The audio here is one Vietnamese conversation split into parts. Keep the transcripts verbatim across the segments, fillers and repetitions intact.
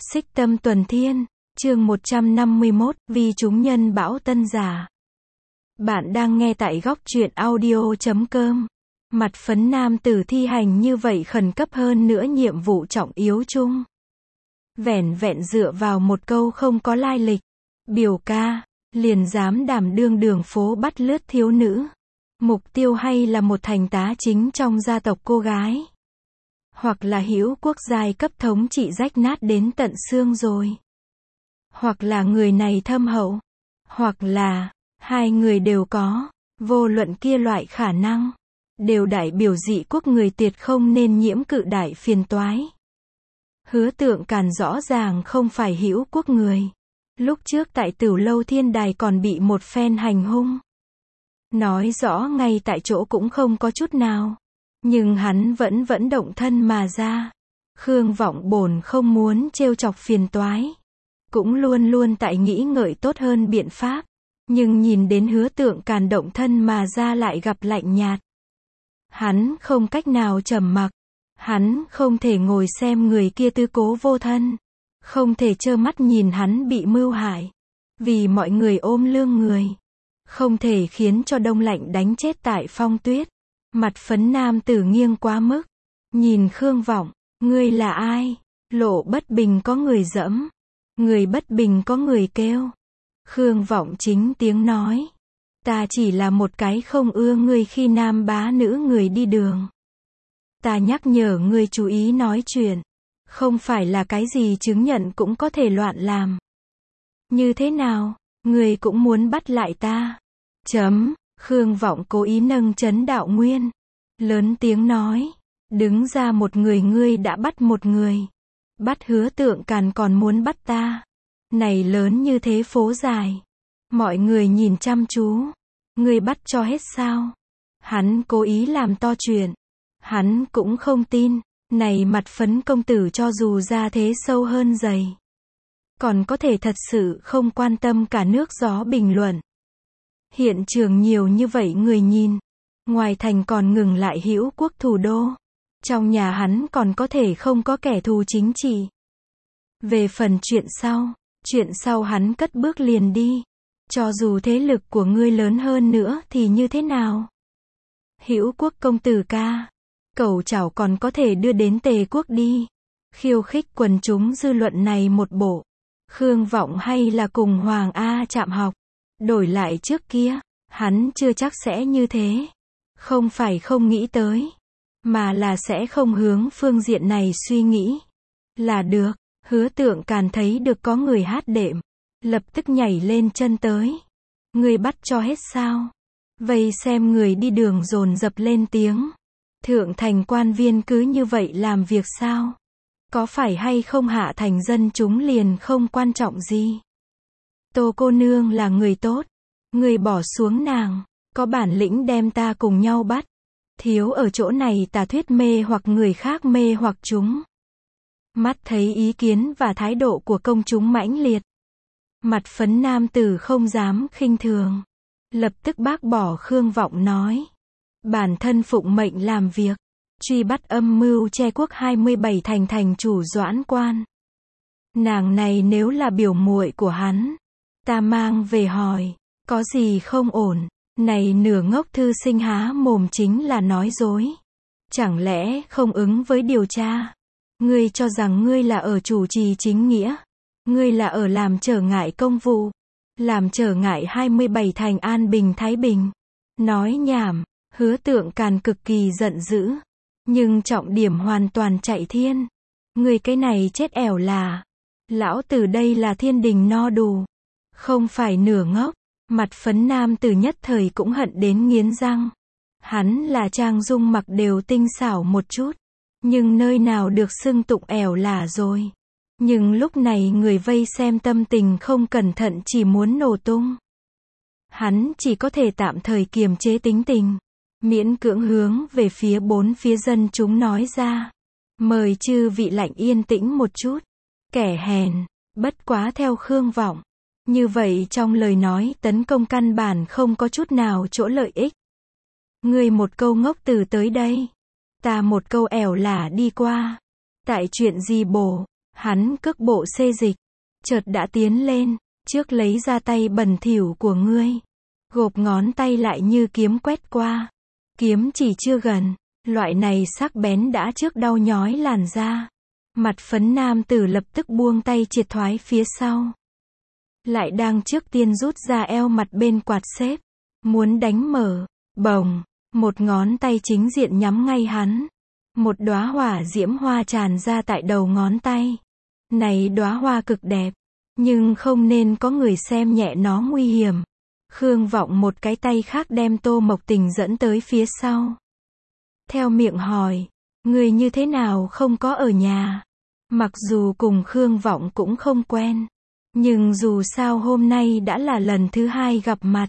Xích Tâm Tuần Thiên, chương một trăm năm mươi mốt, vì chúng nhân bão tân giả. Bạn đang nghe tại góc truyện audio chấm com. Mặt phấn nam tử thi hành như vậy khẩn cấp hơn nữa nhiệm vụ trọng yếu chung. Vẻn vẹn dựa vào một câu không có lai lịch. Biểu ca, liền dám đảm đương đường phố bắt lướt thiếu nữ. Mục tiêu hay là một thành tá chính trong gia tộc cô gái. Hoặc là hữu quốc giai cấp thống trị rách nát đến tận xương rồi. Hoặc là người này thâm hậu. Hoặc là, hai người đều có, vô luận kia loại khả năng. Đều đại biểu dị quốc người tiệt không nên nhiễm cự đại phiền toái. Hứa Tượng Càn rõ ràng không phải hữu quốc người. Lúc trước tại Tửu Lâu Thiên Đài còn bị một phen hành hung. Nói rõ ngay tại chỗ cũng không có chút nào. Nhưng hắn vẫn vẫn động thân mà ra. Khương Vọng bổn không muốn trêu chọc phiền toái. Cũng luôn luôn tại nghĩ ngợi tốt hơn biện pháp. Nhưng nhìn đến Hứa Tượng Càn động thân mà ra lại gặp lạnh nhạt. Hắn không cách nào trầm mặc. Hắn không thể ngồi xem người kia tư cố vô thân. Không thể trơ mắt nhìn hắn bị mưu hại. Vì mọi người ôm lương người. Không thể khiến cho đông lạnh đánh chết tại phong tuyết. Mặt phấn nam tử nghiêng quá mức. Nhìn Khương Vọng, ngươi là ai? Lộ bất bình có người dẫm. Người bất bình có người kêu. Khương Vọng chính tiếng nói. Ta chỉ là một cái không ưa ngươi khi nam bá nữ người đi đường. Ta nhắc nhở ngươi chú ý nói chuyện. Không phải là cái gì chứng nhận cũng có thể loạn làm. Như thế nào? Ngươi cũng muốn bắt lại ta. Chấm. Khương Vọng cố ý nâng chấn đạo nguyên. Lớn tiếng nói. Đứng ra một người ngươi đã bắt một người. Bắt Hứa Tượng Càn còn muốn bắt ta. Này lớn như thế phố dài. Mọi người nhìn chăm chú. Ngươi bắt cho hết sao? Hắn cố ý làm to chuyện. Hắn cũng không tin. Này mặt phấn công tử cho dù ra thế sâu hơn dày. Còn có thể thật sự không quan tâm cả nước gió bình luận. Hiện trường nhiều như vậy người nhìn. Ngoài thành còn ngừng lại hữu quốc thủ đô. Trong nhà hắn còn có thể không có kẻ thù chính trị. Về phần chuyện sau. Chuyện sau hắn cất bước liền đi. Cho dù thế lực của ngươi lớn hơn nữa thì như thế nào? Hữu quốc công tử ca. Cẩu chảo còn có thể đưa đến Tề quốc đi. Khiêu khích quần chúng dư luận này một bộ. Khương Vọng hay là cùng Hoàng A chạm học. Đổi lại trước kia, hắn chưa chắc sẽ như thế. Không phải không nghĩ tới. Mà là sẽ không hướng phương diện này suy nghĩ. Là được. Hứa Tượng Càn thấy được có người hát đệm. Lập tức nhảy lên chân tới. Người bắt cho hết sao? Vây xem người đi đường dồn dập lên tiếng. Thượng thành quan viên cứ như vậy làm việc sao? Có phải hay không hạ thành dân chúng liền không quan trọng gì? Tô cô nương là người tốt. Người bỏ xuống nàng. Có bản lĩnh đem ta cùng nhau bắt. Thiếu ở chỗ này tà thuyết mê hoặc người khác mê hoặc chúng. Mắt thấy ý kiến và thái độ của công chúng mãnh liệt. Mặt phấn nam tử không dám khinh thường. Lập tức bác bỏ Khương Vọng nói. Bản thân phụng mệnh làm việc. Truy bắt âm mưu che quốc hai mươi bảy thành thành chủ Doãn Quan. Nàng này nếu là biểu muội của hắn. Ta mang về hỏi. Có gì không ổn. Này nửa ngốc thư sinh há mồm chính là nói dối. Chẳng lẽ không ứng với điều tra. Ngươi cho rằng ngươi là ở chủ trì chính nghĩa. Ngươi là ở làm trở ngại công vụ. Làm trở ngại hai mươi bảy thành an bình thái bình. Nói nhảm. Hứa Tượng Càn cực kỳ giận dữ. Nhưng trọng điểm hoàn toàn chạy thiên. Ngươi cái này chết ẻo là. Lão tử đây là thiên đình no đủ. Không phải nửa ngốc. Mặt phấn nam tử nhất thời cũng hận đến nghiến răng. Hắn là trang dung mặc đều tinh xảo một chút. Nhưng nơi nào được xưng tụng ẻo là rồi. Nhưng lúc này người vây xem tâm tình không cẩn thận chỉ muốn nổ tung. Hắn chỉ có thể tạm thời kiềm chế tính tình. Miễn cưỡng hướng về phía bốn phía dân chúng nói ra. Mời chư vị lạnh yên tĩnh một chút. Kẻ hèn, bất quá theo Khương Vọng. Như vậy trong lời nói tấn công căn bản không có chút nào chỗ lợi ích. Ngươi một câu ngốc từ tới đây. Ta một câu ẻo lả đi qua. Tại chuyện gì bổ. Hắn cước bộ xê dịch, chợt đã tiến lên, trước lấy ra tay bẩn thỉu của ngươi. Gộp ngón tay lại như kiếm quét qua. Kiếm chỉ chưa gần, loại này sắc bén đã trước đau nhói làn da. Mặt phấn nam tử lập tức buông tay triệt thoái phía sau. Lại đang trước tiên rút ra eo mặt bên quạt xếp. Muốn đánh mở, bồng, một ngón tay chính diện nhắm ngay hắn. Một đóa hỏa diễm hoa tràn ra tại đầu ngón tay. Này đóa hoa cực đẹp, nhưng không nên có người xem nhẹ nó nguy hiểm. Khương Vọng một cái tay khác đem Tô Mộc Tình dẫn tới phía sau. Theo miệng hỏi, người như thế nào không có ở nhà? Mặc dù cùng Khương Vọng cũng không quen, nhưng dù sao hôm nay đã là lần thứ hai gặp mặt.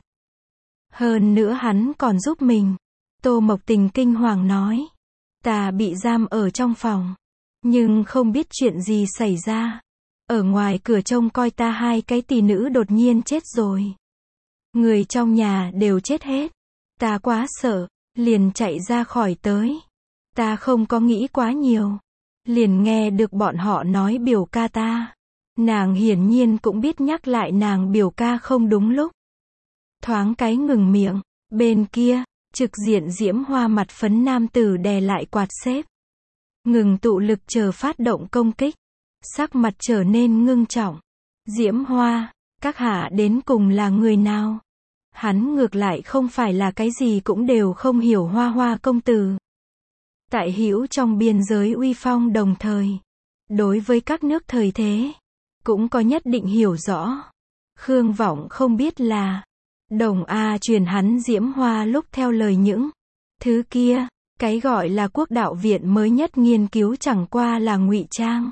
Hơn nữa hắn còn giúp mình. Tô Mộc Tình kinh hoàng nói, ta bị giam ở trong phòng, nhưng không biết chuyện gì xảy ra. Ở ngoài cửa trông coi ta hai cái tỷ nữ đột nhiên chết rồi. Người trong nhà đều chết hết. Ta quá sợ, liền chạy ra khỏi tới. Ta không có nghĩ quá nhiều. Liền nghe được bọn họ nói biểu ca ta. Nàng hiển nhiên cũng biết nhắc lại nàng biểu ca không đúng lúc. Thoáng cái ngừng miệng, bên kia, trực diện diễm hoa mặt phấn nam tử đè lại quạt xếp. Ngừng tụ lực chờ phát động công kích. Sắc mặt trở nên ngưng trọng. Diễm hoa, các hạ đến cùng là người nào? Hắn ngược lại không phải là cái gì cũng đều không hiểu hoa hoa công tử. Tại hữu trong biên giới uy phong đồng thời. Đối với các nước thời thế, cũng có nhất định hiểu rõ. Khương Vọng không biết là, Đồng A truyền hắn diễm hoa lúc theo lời những thứ kia, cái gọi là quốc đạo viện mới nhất nghiên cứu chẳng qua là ngụy trang.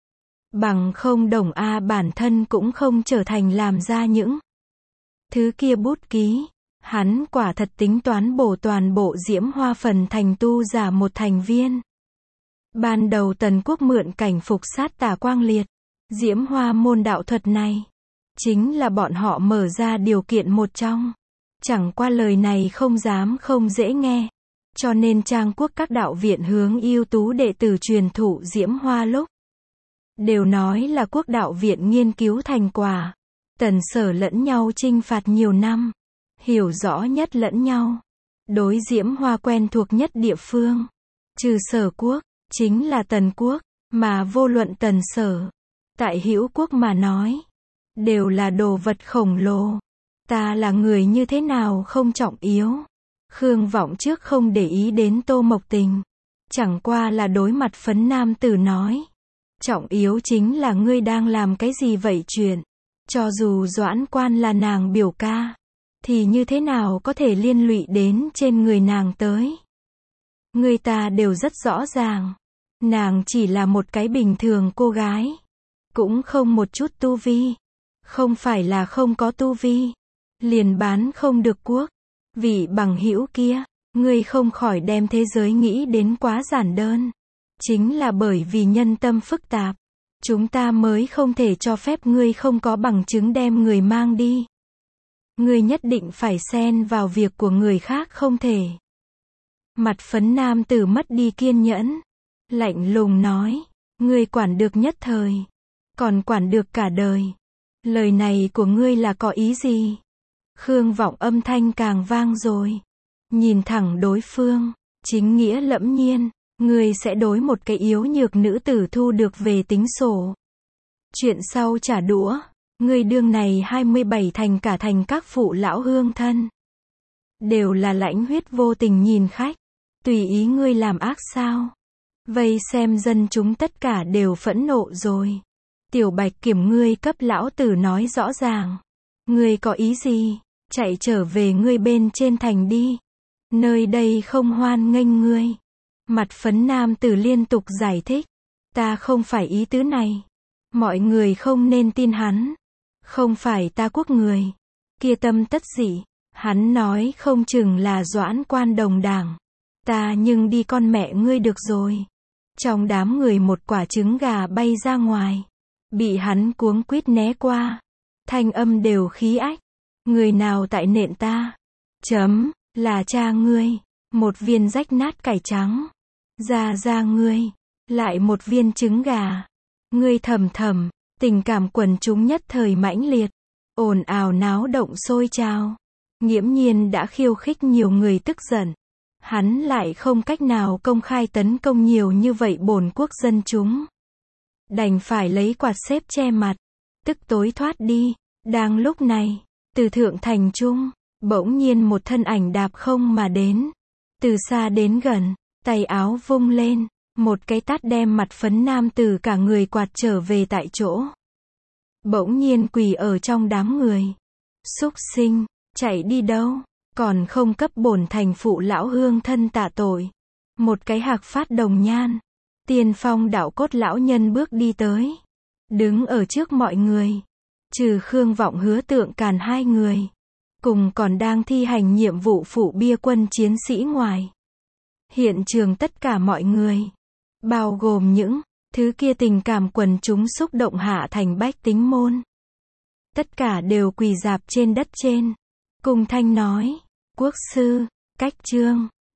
Bằng không Đồng A bản thân cũng không trở thành làm ra những thứ kia bút ký. Hắn quả thật tính toán bổ toàn bộ diễm hoa phần thành tu giả một thành viên. Ban đầu Tần Quốc mượn cảnh phục sát tà quang liệt. Diễm hoa môn đạo thuật này, chính là bọn họ mở ra điều kiện một trong. Chẳng qua lời này không dám không dễ nghe. Cho nên Trang Quốc các đạo viện hướng ưu tú đệ tử truyền thụ diễm hoa lúc. Đều nói là quốc đạo viện nghiên cứu thành quả. Tần Sở lẫn nhau chinh phạt nhiều năm. Hiểu rõ nhất lẫn nhau. Đối diễm hoa quen thuộc nhất địa phương. Trừ Sở Quốc, chính là Tần Quốc. Mà vô luận Tần Sở, tại hữu quốc mà nói, đều là đồ vật khổng lồ. Ta là người như thế nào không trọng yếu. Khương Vọng trước không để ý đến Tô Mộc Tình. Chẳng qua là đối mặt phấn nam tử nói. Trọng yếu chính là ngươi đang làm cái gì vậy chuyện. Cho dù Doãn Quan là nàng biểu ca, thì như thế nào có thể liên lụy đến trên người nàng tới. Người ta đều rất rõ ràng. Nàng chỉ là một cái bình thường cô gái. Cũng không một chút tu vi. Không phải là không có tu vi. Liền bán không được quốc. Vị bằng hữu kia, ngươi không khỏi đem thế giới nghĩ đến quá giản đơn. Chính là bởi vì nhân tâm phức tạp. Chúng ta mới không thể cho phép ngươi không có bằng chứng đem người mang đi. Ngươi nhất định phải xen vào việc của người khác không thể. Mặt phấn nam tử mất đi kiên nhẫn. Lạnh lùng nói, ngươi quản được nhất thời. Còn quản được cả đời. Lời này của ngươi là có ý gì? Khương Vọng âm thanh càng vang rồi. Nhìn thẳng đối phương, chính nghĩa lẫm nhiên. Ngươi sẽ đối một cái yếu nhược nữ tử thu được về tính sổ. Chuyện sau trả đũa. Ngươi đương này hai mươi bảy thành cả thành các phụ lão hương thân. Đều là lãnh huyết vô tình nhìn khách. Tùy ý ngươi làm ác sao. Vây xem dân chúng tất cả đều phẫn nộ rồi. Tiểu Bạch Kiểm ngươi cấp lão tử nói rõ ràng. Ngươi có ý gì? Chạy trở về ngươi bên trên thành đi. Nơi đây không hoan nghênh ngươi. Mặt phấn nam tử liên tục giải thích. Ta không phải ý tứ này. Mọi người không nên tin hắn. Không phải ta quốc người. Kia tâm tất dị. Hắn nói không chừng là Doãn Quan đồng đảng. Ta nhưng đi con mẹ ngươi được rồi. Trong đám người một quả trứng gà bay ra ngoài. Bị hắn cuống quýt né qua. Thanh âm đều khí ách. Người nào tại nện ta? Chấm, là cha ngươi. Một viên rách nát cải trắng. Ra ra ngươi. Lại một viên trứng gà. Ngươi thầm thầm, tình cảm quần chúng nhất thời mãnh liệt, ồn ào náo động sôi trào. Nghiễm Nhiên đã khiêu khích nhiều người tức giận. Hắn lại không cách nào công khai tấn công nhiều như vậy bổn quốc dân chúng. Đành phải lấy quạt xếp che mặt, tức tối thoát đi. Đang lúc này, từ thượng thành trung, bỗng nhiên một thân ảnh đạp không mà đến. Từ xa đến gần, tay áo vung lên, một cái tát đem mặt phấn nam tử cả người quạt trở về tại chỗ. Bỗng nhiên quỳ ở trong đám người. Súc sinh, chạy đi đâu, còn không cấp bổn thành phụ lão hương thân tạ tội. Một cái hạc phát đồng nhan, tiên phong đạo cốt lão nhân bước đi tới, đứng ở trước mọi người, trừ Khương Vọng Hứa Tượng Càn hai người, cùng còn đang thi hành nhiệm vụ phụ bia quân chiến sĩ ngoài. Hiện trường tất cả mọi người, bao gồm những thứ kia tình cảm quần chúng xúc động hạ thành bách tính môn. Tất cả đều quỳ rạp trên đất trên, cùng thanh nói, quốc sư, cách trương.